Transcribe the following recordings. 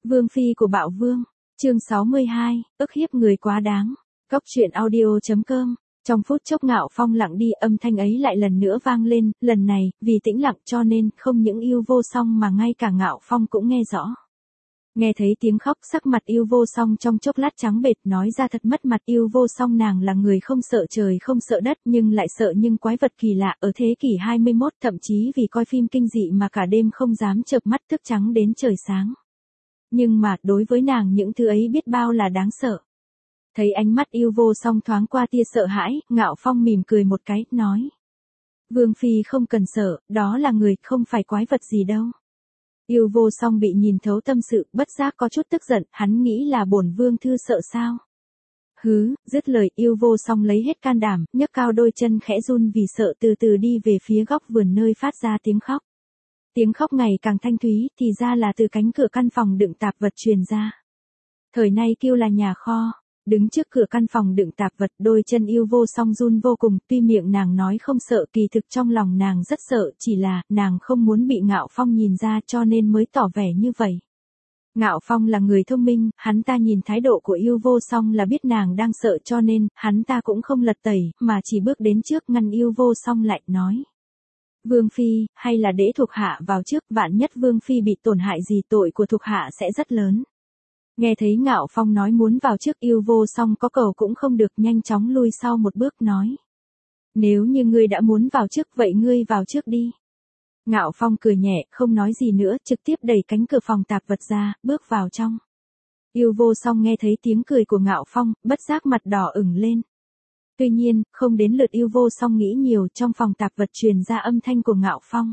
Vương phi của Bạo Vương, chương 62, ức hiếp người quá đáng. Cốc truyện audio.com. Trong phút chốc Ngạo Phong lặng đi, âm thanh ấy lại lần nữa vang lên, lần này, vì tĩnh lặng cho nên không những Yêu Vô Song mà ngay cả Ngạo Phong cũng nghe rõ. Nghe thấy tiếng khóc, sắc mặt Yêu Vô Song trong chốc lát trắng bệch, nói ra thật mất mặt. Yêu Vô Song nàng là người không sợ trời không sợ đất nhưng lại sợ những quái vật kỳ lạ ở thế kỷ 21, thậm chí vì coi phim kinh dị mà cả đêm không dám chợp mắt thức trắng đến trời sáng. Nhưng mà đối với nàng những thứ ấy biết bao là đáng sợ. Thấy ánh mắt Yêu Vô Song thoáng qua tia sợ hãi, Ngạo Phong mỉm cười một cái, nói: Vương phi không cần sợ, đó là người, không phải quái vật gì đâu. Yêu Vô Song bị nhìn thấu tâm sự, bất giác có chút tức giận, hắn nghĩ là bổn vương thư sợ sao? Hứ, dứt lời, Yêu Vô Song lấy hết can đảm, nhấc cao đôi chân khẽ run vì sợ, từ từ đi về phía góc vườn nơi phát ra tiếng khóc. Tiếng khóc ngày càng thanh thúy, thì ra là từ cánh cửa căn phòng đựng tạp vật truyền ra. Thời nay kêu là nhà kho. Đứng trước cửa căn phòng đựng tạp vật, đôi chân Yêu Vô Song run vô cùng, tuy miệng nàng nói không sợ, kỳ thực trong lòng nàng rất sợ, chỉ là nàng không muốn bị Ngạo Phong nhìn ra cho nên mới tỏ vẻ như vậy. Ngạo Phong là người thông minh, hắn ta nhìn thái độ của Yêu Vô Song là biết nàng đang sợ cho nên hắn ta cũng không lật tẩy, mà chỉ bước đến trước ngăn Yêu Vô Song lại, nói: Vương phi, hay là để thuộc hạ vào trước, vạn nhất Vương phi bị tổn hại gì tội của thuộc hạ sẽ rất lớn. Nghe thấy Ngạo Phong nói muốn vào trước, Yêu Vô Song có cầu cũng không được, nhanh chóng lui sau một bước, nói: Nếu như ngươi đã muốn vào trước vậy ngươi vào trước đi. Ngạo Phong cười nhẹ, không nói gì nữa, trực tiếp đẩy cánh cửa phòng tạp vật ra, bước vào trong. Yêu Vô Song nghe thấy tiếng cười của Ngạo Phong, bất giác mặt đỏ ửng lên. Tuy nhiên, không đến lượt Yêu Vô Song nghĩ nhiều, trong phòng tạp vật truyền ra âm thanh của Ngạo Phong.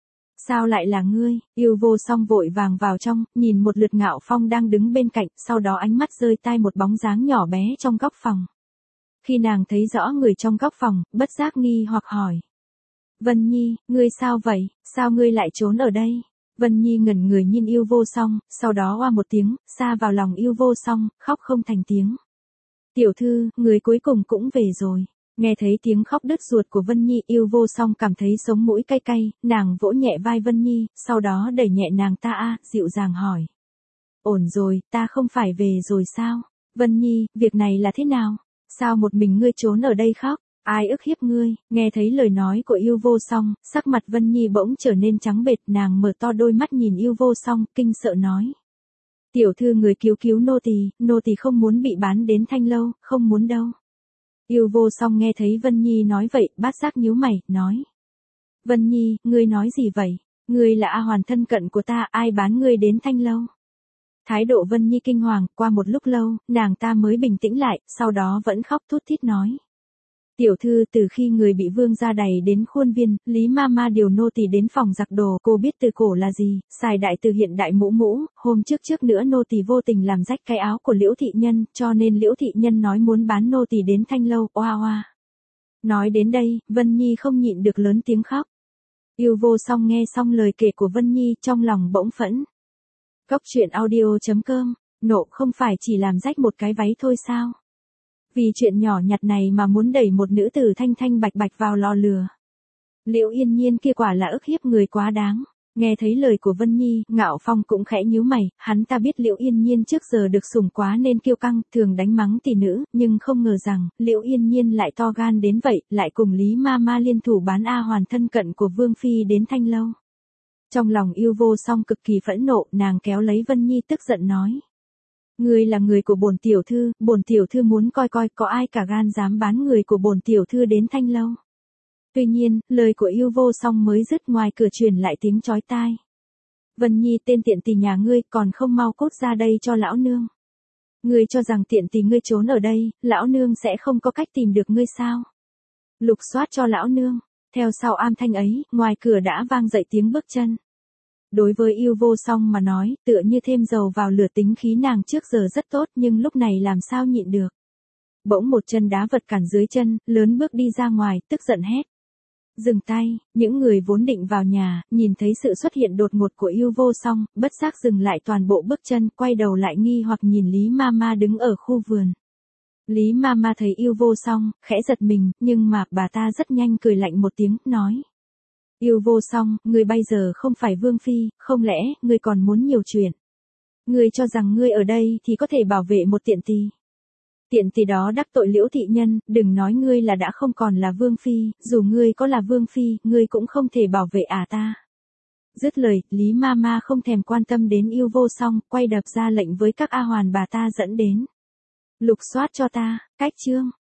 Sao lại là ngươi? Yêu Vô Song vội vàng vào trong, nhìn một lượt Ngạo Phong đang đứng bên cạnh, sau đó ánh mắt rơi tai một bóng dáng nhỏ bé trong góc phòng. Khi nàng thấy rõ người trong góc phòng, bất giác nghi hoặc hỏi: Vân Nhi, ngươi sao vậy? Sao ngươi lại trốn ở đây? Vân Nhi ngẩn người nhìn Yêu Vô Song, sau đó oa một tiếng, sa vào lòng Yêu Vô Song, khóc không thành tiếng. Tiểu thư, người cuối cùng cũng về rồi. Nghe thấy tiếng khóc đứt ruột của Vân Nhi, Yêu Vô Song cảm thấy sống mũi cay cay, nàng vỗ nhẹ vai Vân Nhi, sau đó đẩy nhẹ nàng ta, dịu dàng hỏi: Ổn rồi, ta không phải về rồi sao? Vân Nhi, việc này là thế nào? Sao một mình ngươi trốn ở đây khóc? Ai ức hiếp ngươi? Nghe thấy lời nói của Yêu Vô Song, sắc mặt Vân Nhi bỗng trở nên trắng bệch, nàng mở to đôi mắt nhìn Yêu Vô Song, kinh sợ nói: Tiểu thư, người cứu nô tỳ không muốn bị bán đến Thanh Lâu, không muốn đâu. Yêu Vô Song nghe thấy Vân Nhi nói vậy, bát giác nhíu mày, nói: Vân Nhi, ngươi nói gì vậy? Ngươi là A Hoàn thân cận của ta, ai bán ngươi đến Thanh Lâu? Thái độ Vân Nhi kinh hoàng, qua một lúc lâu, nàng ta mới bình tĩnh lại, sau đó vẫn khóc thút thít nói: Tiểu thư, từ khi người bị vương gia đày đến khuôn viên, Lý Mama điều nô tỳ đến phòng giặt đồ, cô biết từ cổ là gì, xài đại từ hiện đại mũ, hôm trước nữa nô tỳ vô tình làm rách cái áo của Liễu thị nhân, cho nên Liễu thị nhân nói muốn bán nô tỳ đến Thanh Lâu, oa oa. Nói đến đây, Vân Nhi không nhịn được lớn tiếng khóc. Yêu Vô Song nghe xong lời kể của Vân Nhi, trong lòng bỗng phẫn. Cốc truyện audio.com, nộ không phải chỉ làm rách một cái váy thôi sao? Vì chuyện nhỏ nhặt này mà muốn đẩy một nữ tử thanh thanh bạch bạch vào lò lửa. Liễu Yên Nhiên kia quả là ức hiếp người quá đáng. Nghe thấy lời của Vân Nhi, Ngạo Phong cũng khẽ nhíu mày, hắn ta biết Liễu Yên Nhiên trước giờ được sủng quá nên kiêu căng, thường đánh mắng tỷ nữ, nhưng không ngờ rằng, Liễu Yên Nhiên lại to gan đến vậy, lại cùng Lý Mama liên thủ bán A Hoàn thân cận của Vương phi đến Thanh Lâu. Trong lòng Yêu Vô Song cực kỳ phẫn nộ, nàng kéo lấy Vân Nhi tức giận nói: Ngươi là người của bổn tiểu thư muốn coi có ai cả gan dám bán người của bổn tiểu thư đến Thanh Lâu. Tuy nhiên, lời của Yêu Vô Song mới dứt, ngoài cửa truyền lại tiếng chói tai: Vân Nhi, tên tiện tỳ nhà ngươi, còn không mau cút ra đây cho lão nương. Ngươi cho rằng tiện tỳ ngươi trốn ở đây, lão nương sẽ không có cách tìm được ngươi sao? Lục soát cho lão nương. Theo sau âm thanh ấy, ngoài cửa đã vang dậy tiếng bước chân. Đối với Yêu Vô Song mà nói, tựa như thêm dầu vào lửa, tính khí nàng trước giờ rất tốt nhưng lúc này làm sao nhịn được. Bỗng một chân đá vật cản dưới chân, lớn bước đi ra ngoài, tức giận hét: Dừng tay! Những người vốn định vào nhà, nhìn thấy sự xuất hiện đột ngột của Yêu Vô Song, bất giác dừng lại toàn bộ bước chân, quay đầu lại nghi hoặc nhìn Lý Mama đứng ở khu vườn. Lý Mama thấy Yêu Vô Song, khẽ giật mình, nhưng mà bà ta rất nhanh cười lạnh một tiếng, nói: Yêu Vô Song, ngươi bây giờ không phải vương phi, không lẽ ngươi còn muốn nhiều chuyện? Ngươi cho rằng ngươi ở đây thì có thể bảo vệ một tiện tỳ. Tiện tỳ đó đắc tội Liễu thị nhân, đừng nói ngươi là đã không còn là vương phi, dù ngươi có là vương phi, ngươi cũng không thể bảo vệ ta. Dứt lời, Lý ma ma không thèm quan tâm đến Yêu Vô Song, quay đập ra lệnh với các A hoàn bà ta dẫn đến. Lục soát cho ta, cách chương.